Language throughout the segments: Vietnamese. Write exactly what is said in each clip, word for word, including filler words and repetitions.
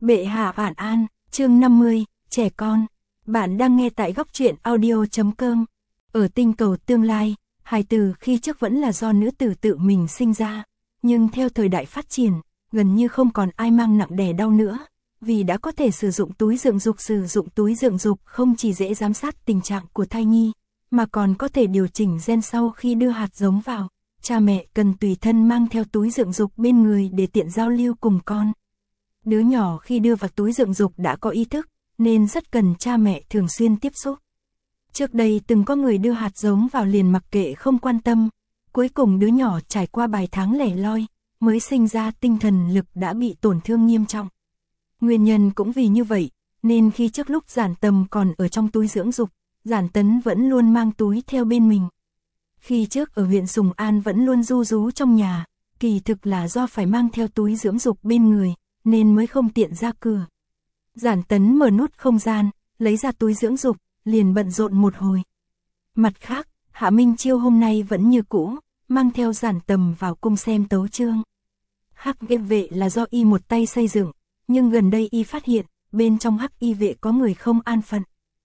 Bệ hạ vạn an, chương năm mươi, trẻ con. Bạn đang nghe tại góc truyện audio chấm com. Ở tinh cầu tương lai, hài tử khi trước vẫn là do nữ tử tự mình sinh ra, nhưng theo thời đại phát triển, gần như không còn ai mang nặng đẻ đau nữa, vì đã có thể sử dụng túi dưỡng dục. Sử dụng túi dưỡng dục không chỉ dễ giám sát tình trạng của thai nhi, mà còn có thể điều chỉnh gen sau khi đưa hạt giống vào. Cha mẹ cần tùy thân mang theo túi dưỡng dục bên người để tiện giao lưu cùng con. Đứa nhỏ khi đưa vào túi dưỡng dục đã có ý thức, nên rất cần cha mẹ thường xuyên tiếp xúc. Trước đây từng có người đưa hạt giống vào liền mặc kệ không quan tâm, cuối cùng đứa nhỏ trải qua vài tháng lẻ loi, mới sinh ra tinh thần lực đã bị tổn thương nghiêm trọng. Nguyên nhân cũng vì như vậy, nên khi trước lúc Giản Tầm còn ở trong túi dưỡng dục, Giản Tấn vẫn luôn mang túi theo bên mình. Khi trước ở huyện Sùng An vẫn luôn ru rú trong nhà, kỳ thực là do phải mang theo túi dưỡng dục bên người, nên mới không tiện ra cửa. Giản Tấn mở nút không gian, lấy ra túi dưỡng dục, liền bận rộn một hồi. Mặt khác, Hạ Minh Chiêu hôm nay vẫn như cũ, mang theo Giản Tầm vào cung xem tấu chương. Hắc Y vệ là do y một tay xây dựng, nhưng gần đây y phát hiện, bên trong Hắc Y vệ có người không an phận.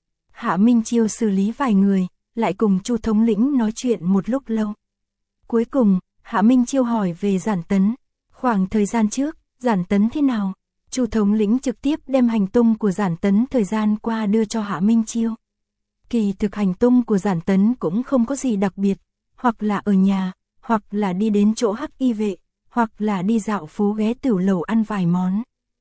Hạ Minh Chiêu xử lý vài người, lại cùng Chu thống lĩnh nói chuyện một lúc lâu. Cuối cùng, Hạ Minh Chiêu hỏi về Giản Tấn. Khoảng thời gian trước, Giản Tấn thế nào? Chu thống lĩnh trực tiếp đem hành tung của Giản Tấn thời gian qua đưa cho Hạ Minh Chiêu. Kỳ thực hành tung của Giản Tấn cũng không có gì đặc biệt, hoặc là ở nhà, hoặc là đi đến chỗ Hắc Y vệ, hoặc là đi dạo phố ghé tiểu lầu ăn vài món.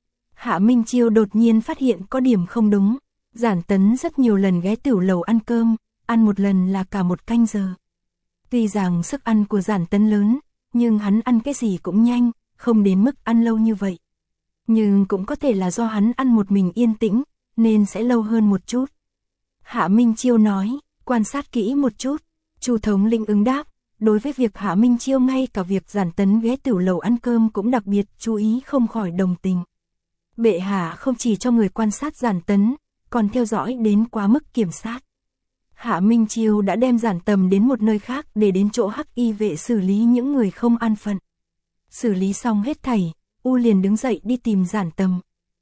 Hạ Minh Chiêu đột nhiên phát hiện có điểm không đúng. Giản Tấn rất nhiều lần ghé tiểu lầu ăn cơm, ăn một lần là cả một canh giờ. Tuy rằng sức ăn của Giản Tấn lớn, nhưng hắn ăn cái gì cũng nhanh, không đến mức ăn lâu như vậy. Nhưng cũng có thể là do hắn ăn một mình yên tĩnh, nên sẽ lâu hơn một chút. Hạ Minh Chiêu nói, quan sát kỹ một chút. Chu thống lĩnh ứng đáp, đối với việc Hạ Minh Chiêu ngay cả việc Giản Tấn ghé tiểu lầu ăn cơm cũng đặc biệt chú ý, không khỏi đồng tình. Bệ hạ không chỉ cho người quan sát Giản Tấn, còn theo dõi đến quá mức kiểm sát. Hạ Minh Chiêu đã đem Giản Tầm đến một nơi khác để đến chỗ Hắc Y vệ xử lý những người không an phận. Xử lý xong hết thảy, U liền đứng dậy đi tìm Giản Tầm.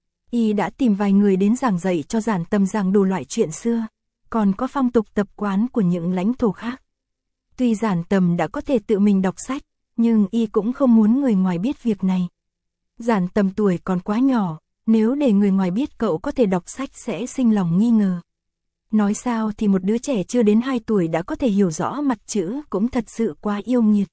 Y đã tìm vài người đến giảng dạy cho Giản Tầm giảng đủ loại chuyện xưa, còn có phong tục tập quán của những lãnh thổ khác. Tuy Giản Tầm đã có thể tự mình đọc sách, nhưng Y cũng không muốn người ngoài biết việc này. Giản Tầm tuổi còn quá nhỏ, nếu để người ngoài biết cậu có thể đọc sách sẽ sinh lòng nghi ngờ. Nói sao thì một đứa trẻ chưa đến hai tuổi đã có thể hiểu rõ mặt chữ cũng thật sự quá yêu nghiệt.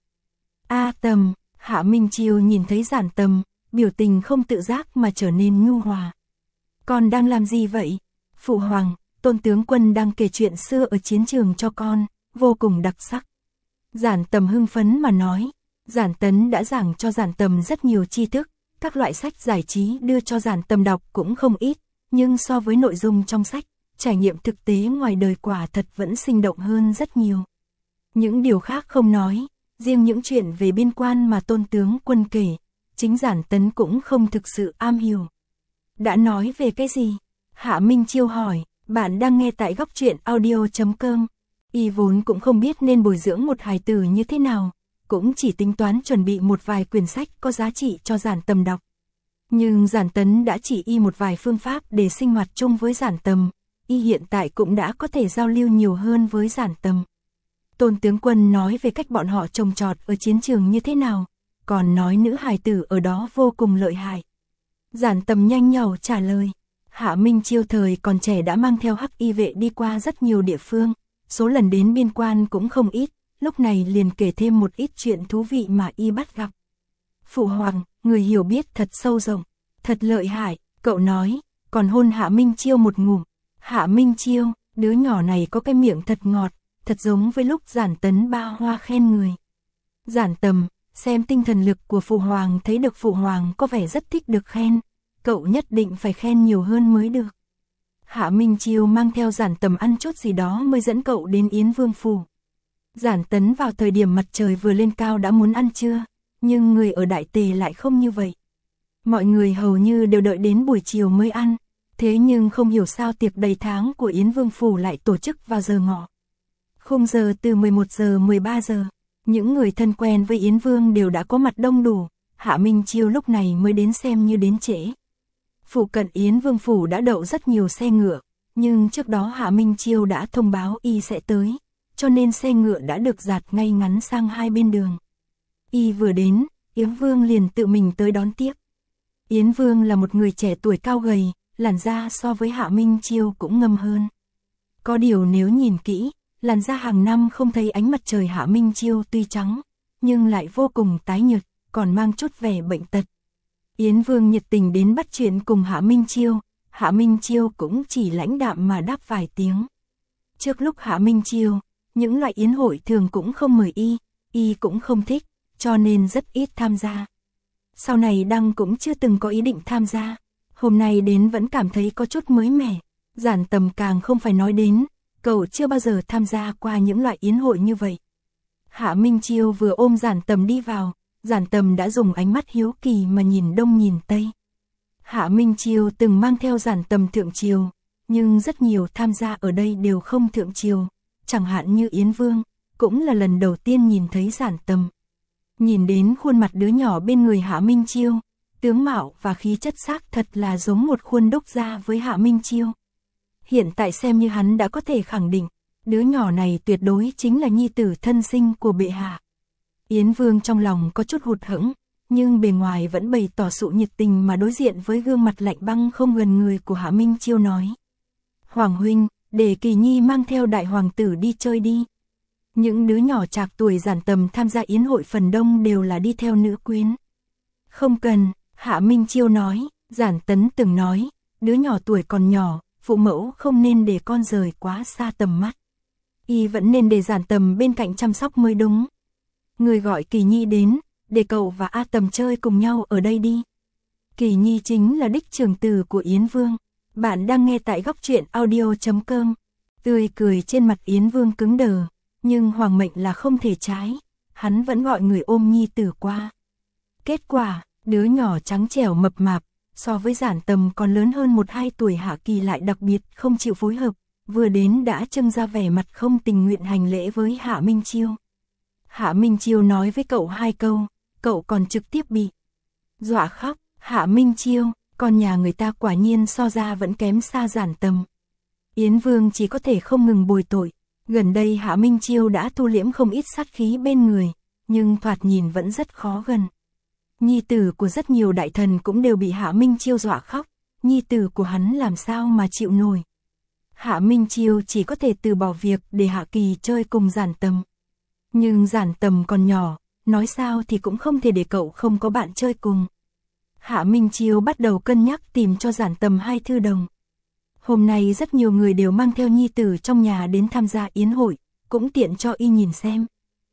A Tầm, Hạ Minh Chiêu nhìn thấy Giản Tầm, biểu tình không tự giác mà trở nên nhu hòa. Con đang làm gì vậy? Phụ hoàng, Tôn tướng quân đang kể chuyện xưa ở chiến trường cho con, vô cùng đặc sắc. Giản Tầm hưng phấn mà nói. Giản Tấn đã giảng cho Giản Tầm rất nhiều tri thức, các loại sách giải trí đưa cho Giản Tầm đọc cũng không ít, nhưng so với nội dung trong sách, trải nghiệm thực tế ngoài đời quả thật vẫn sinh động hơn rất nhiều. Những điều khác không nói, riêng những chuyện về biên quan mà Tôn tướng quân kể, chính Giản Tấn cũng không thực sự am hiểu. Đã nói về cái gì? Hạ Minh Chiêu hỏi. Bạn đang nghe tại góc truyện audio chấm com. Y vốn cũng không biết nên bồi dưỡng một hài tử như thế nào, cũng chỉ tính toán chuẩn bị một vài quyển sách có giá trị cho Giản Tầm đọc. Nhưng Giản Tấn đã chỉ Y một vài phương pháp để sinh hoạt chung với Giản Tầm, Y hiện tại cũng đã có thể giao lưu nhiều hơn với Giản Tầm. Tôn tướng quân nói về cách bọn họ trồng trọt ở chiến trường như thế nào, còn nói nữ hài tử ở đó vô cùng lợi hại. Giản Tầm nhanh nhảu trả lời. Hạ Minh Chiêu thời còn trẻ đã mang theo Hắc Y vệ đi qua rất nhiều địa phương, số lần đến biên quan cũng không ít, lúc này liền kể thêm một ít chuyện thú vị mà Y bắt gặp. Phụ hoàng, người hiểu biết thật sâu rộng, thật lợi hại, cậu nói, còn hôn Hạ Minh Chiêu một ngụm. Hạ Minh Chiêu, đứa nhỏ này có cái miệng thật ngọt, thật giống với lúc Giản Tấn ba hoa khen người. Giản Tầm, xem tinh thần lực của phụ hoàng thấy được phụ hoàng có vẻ rất thích được khen, cậu nhất định phải khen nhiều hơn mới được. Hạ Minh Chiêu mang theo Giản Tầm ăn chút gì đó mới dẫn cậu đến Yến Vương phủ. Giản Tấn vào thời điểm mặt trời vừa lên cao đã muốn ăn trưa, nhưng người ở Đại Tề lại không như vậy. Mọi người hầu như đều đợi đến buổi chiều mới ăn, thế nhưng không hiểu sao tiệc đầy tháng của Yến Vương phủ lại tổ chức vào giờ ngọ. Khung giờ từ mười một giờ mười ba giờ, những người thân quen với Yến Vương đều đã có mặt đông đủ, Hạ Minh Chiêu lúc này mới đến xem như đến trễ. Phụ cận Yến Vương phủ đã đậu rất nhiều xe ngựa, nhưng trước đó Hạ Minh Chiêu đã thông báo y sẽ tới, cho nên xe ngựa đã được dạt ngay ngắn sang hai bên đường. Y vừa đến, Yến Vương liền tự mình tới đón tiếp. Yến Vương là một người trẻ tuổi cao gầy, làn da so với Hạ Minh Chiêu cũng ngâm hơn. Có điều nếu nhìn kỹ, làn da hàng năm không thấy ánh mặt trời Hạ Minh Chiêu tuy trắng, nhưng lại vô cùng tái nhợt, còn mang chút vẻ bệnh tật. Yến Vương nhiệt tình đến bắt chuyện cùng Hạ Minh Chiêu, Hạ Minh Chiêu cũng chỉ lãnh đạm mà đáp vài tiếng. Trước lúc Hạ Minh Chiêu, những loại yến hội thường cũng không mời y, y cũng không thích, cho nên rất ít tham gia. Sau này Đăng cũng chưa từng có ý định tham gia, hôm nay đến vẫn cảm thấy có chút mới mẻ. Giản Tầm càng không phải nói đến, cậu chưa bao giờ tham gia qua những loại yến hội như vậy. Hạ Minh Chiêu vừa ôm Giản Tầm đi vào, Giản Tầm đã dùng ánh mắt hiếu kỳ mà nhìn đông nhìn tây. Hạ Minh Chiêu từng mang theo Giản Tầm thượng triều, nhưng rất nhiều tham gia ở đây đều không thượng triều, chẳng hạn như Yến Vương, cũng là lần đầu tiên nhìn thấy Giản Tầm. Nhìn đến khuôn mặt đứa nhỏ bên người Hạ Minh Chiêu, tướng mạo và khí chất xác thật là giống một khuôn đúc ra với Hạ Minh Chiêu. Hiện tại xem như hắn đã có thể khẳng định, đứa nhỏ này tuyệt đối chính là nhi tử thân sinh của bệ hạ. Yến Vương trong lòng có chút hụt hẫng, nhưng bề ngoài vẫn bày tỏ sự nhiệt tình mà đối diện với gương mặt lạnh băng không gần người của Hạ Minh Chiêu nói. Hoàng huynh, để Kỳ Nhi mang theo đại hoàng tử đi chơi đi. Những đứa nhỏ trạc tuổi Giản Tầm tham gia yến hội phần đông đều là đi theo nữ quyến. Không cần, Hạ Minh Chiêu nói, Giản Tấn từng nói, đứa nhỏ tuổi còn nhỏ, phụ mẫu không nên để con rời quá xa tầm mắt. Y vẫn nên để Giản Tầm bên cạnh chăm sóc mới đúng. Người gọi Kỳ Nhi đến, để cậu và A Tầm chơi cùng nhau ở đây đi. Kỳ Nhi chính là đích trưởng tử của Yến Vương. Bạn đang nghe tại góc truyện audio chấm com. Tươi cười trên mặt Yến Vương cứng đờ, nhưng hoàng mệnh là không thể trái. Hắn vẫn gọi người ôm nhi tử qua. Kết quả, đứa nhỏ trắng trẻo mập mạp, so với Giản Tầm còn lớn hơn một hai tuổi Hạ Kỳ lại đặc biệt không chịu phối hợp, vừa đến đã trưng ra vẻ mặt không tình nguyện hành lễ với Hạ Minh Chiêu. Hạ Minh Chiêu nói với cậu hai câu, cậu còn trực tiếp bị dọa khóc. Hạ Minh Chiêu, con nhà người ta quả nhiên so ra vẫn kém xa Giản Tầm. Yến Vương chỉ có thể không ngừng bồi tội. Gần đây Hạ Minh Chiêu đã thu liễm không ít sát khí bên người, nhưng thoạt nhìn vẫn rất khó gần. Nhi tử của rất nhiều đại thần cũng đều bị Hạ Minh Chiêu dọa khóc, nhi tử của hắn làm sao mà chịu nổi. Hạ Minh Chiêu chỉ có thể từ bỏ việc để Hạ Kỳ chơi cùng Giản Tầm. Nhưng Giản Tầm còn nhỏ, nói sao thì cũng không thể để cậu không có bạn chơi cùng. Hạ Minh Chiêu bắt đầu cân nhắc tìm cho Giản Tầm hai thư đồng. Hôm nay rất nhiều người đều mang theo nhi tử trong nhà đến tham gia yến hội, cũng tiện cho y nhìn xem.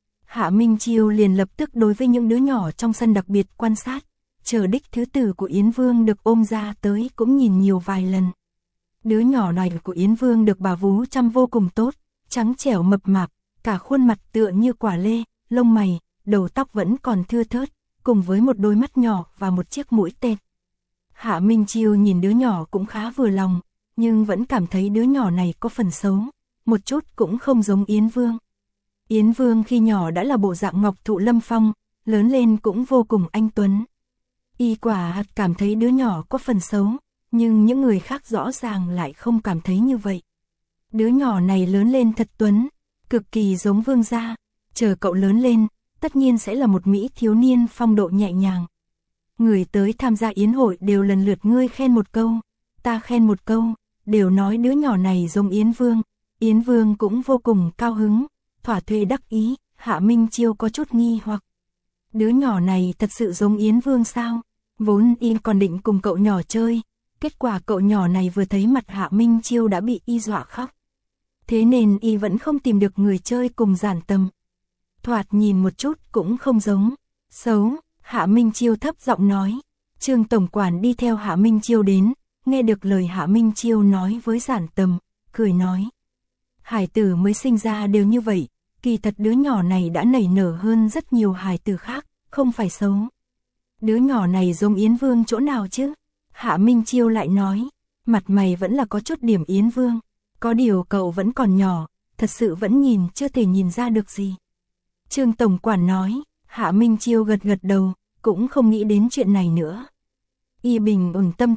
Hạ Minh Chiêu liền lập tức đối với những đứa nhỏ trong sân đặc biệt quan sát, chờ đích thứ tử của Yến Vương được ôm ra tới cũng nhìn nhiều vài lần. Đứa nhỏ này của Yến Vương được bà vú chăm vô cùng tốt, trắng trẻo mập mạp, cả khuôn mặt tựa như quả lê, lông mày, đầu tóc vẫn còn thưa thớt, cùng với một đôi mắt nhỏ và một chiếc mũi tẹt. Hạ Minh Chiêu nhìn đứa nhỏ cũng khá vừa lòng, nhưng vẫn cảm thấy đứa nhỏ này có phần xấu, một chút cũng không giống Yến Vương. Yến Vương khi nhỏ đã là bộ dạng ngọc thụ lâm phong, lớn lên cũng vô cùng anh tuấn. Y quả cảm thấy đứa nhỏ có phần xấu, nhưng những người khác rõ ràng lại không cảm thấy như vậy. Đứa nhỏ này lớn lên thật tuấn, cực kỳ giống Vương gia, chờ cậu lớn lên, tất nhiên sẽ là một mỹ thiếu niên phong độ nhẹ nhàng. Người tới tham gia yến hội đều lần lượt ngươi khen một câu, ta khen một câu, đều nói đứa nhỏ này giống Yến Vương. Yến Vương cũng vô cùng cao hứng, thỏa thuê đắc ý. Hạ Minh Chiêu có chút nghi hoặc, đứa nhỏ này thật sự giống Yến Vương sao? Vốn y còn định cùng cậu nhỏ chơi, kết quả cậu nhỏ này vừa thấy mặt Hạ Minh Chiêu đã bị y dọa khóc. Thế nên y vẫn không tìm được người chơi cùng Giản Tầm. Thoạt nhìn một chút cũng không giống. Xấu, Hạ Minh Chiêu thấp giọng nói. Trương tổng quản đi theo Hạ Minh Chiêu đến, nghe được lời Hạ Minh Chiêu nói với Giản Tầm, cười nói. Hải tử mới sinh ra đều như vậy, kỳ thật đứa nhỏ này đã nảy nở hơn rất nhiều hải tử khác, không phải xấu. Đứa nhỏ này giống Yến Vương chỗ nào chứ? Hạ Minh Chiêu lại nói, mặt mày vẫn là có chút điểm Yến Vương, có điều cậu vẫn còn nhỏ, thật sự vẫn nhìn chưa thể nhìn ra được gì. Trương tổng quản nói. Hạ Minh Chiêu gật gật đầu, cũng không nghĩ đến chuyện này nữa. Y bình ổn tâm tình,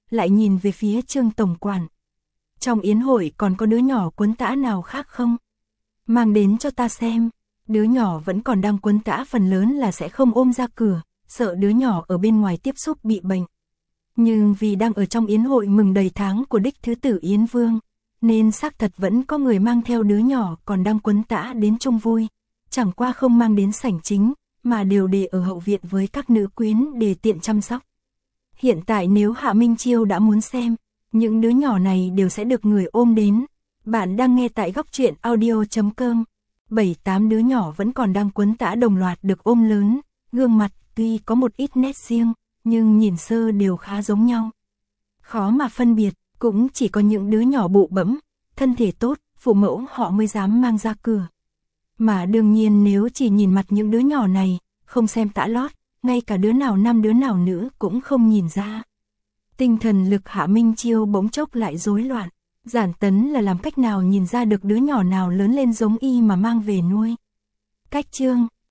lại nhìn về phía Trương tổng quản. Trong yến hội còn có đứa nhỏ quấn tã nào khác không? Mang đến cho ta xem. Đứa nhỏ vẫn còn đang quấn tã, phần lớn là sẽ không ôm ra cửa, sợ đứa nhỏ ở bên ngoài tiếp xúc bị bệnh. Nhưng vì đang ở trong yến hội mừng đầy tháng của đích thứ tử Yến Vương, nên xác thật vẫn có người mang theo đứa nhỏ còn đang quấn tã đến chung vui, chẳng qua không mang đến sảnh chính, mà đều để ở hậu viện với các nữ quyến để tiện chăm sóc. Hiện tại nếu Hạ Minh Chiêu đã muốn xem, những đứa nhỏ này đều sẽ được người ôm đến. Bạn đang nghe tại góc truyện audio chấm com. Bảy tám đứa nhỏ vẫn còn đang quấn tã đồng loạt được ôm lớn, gương mặt tuy có một ít nét riêng, nhưng nhìn sơ đều khá giống nhau. Khó mà phân biệt, cũng chỉ có những đứa nhỏ bụ bẫm, thân thể tốt, phụ mẫu họ mới dám mang ra cửa. Mà đương nhiên nếu chỉ nhìn mặt những đứa nhỏ này, không xem tã lót, ngay cả đứa nào nam đứa nào nữ cũng không nhìn ra. Tinh thần lực Hạ Minh Chiêu bỗng chốc lại rối loạn. Giản Tấn là làm cách nào nhìn ra được đứa nhỏ nào lớn lên giống y mà mang về nuôi? Cách chương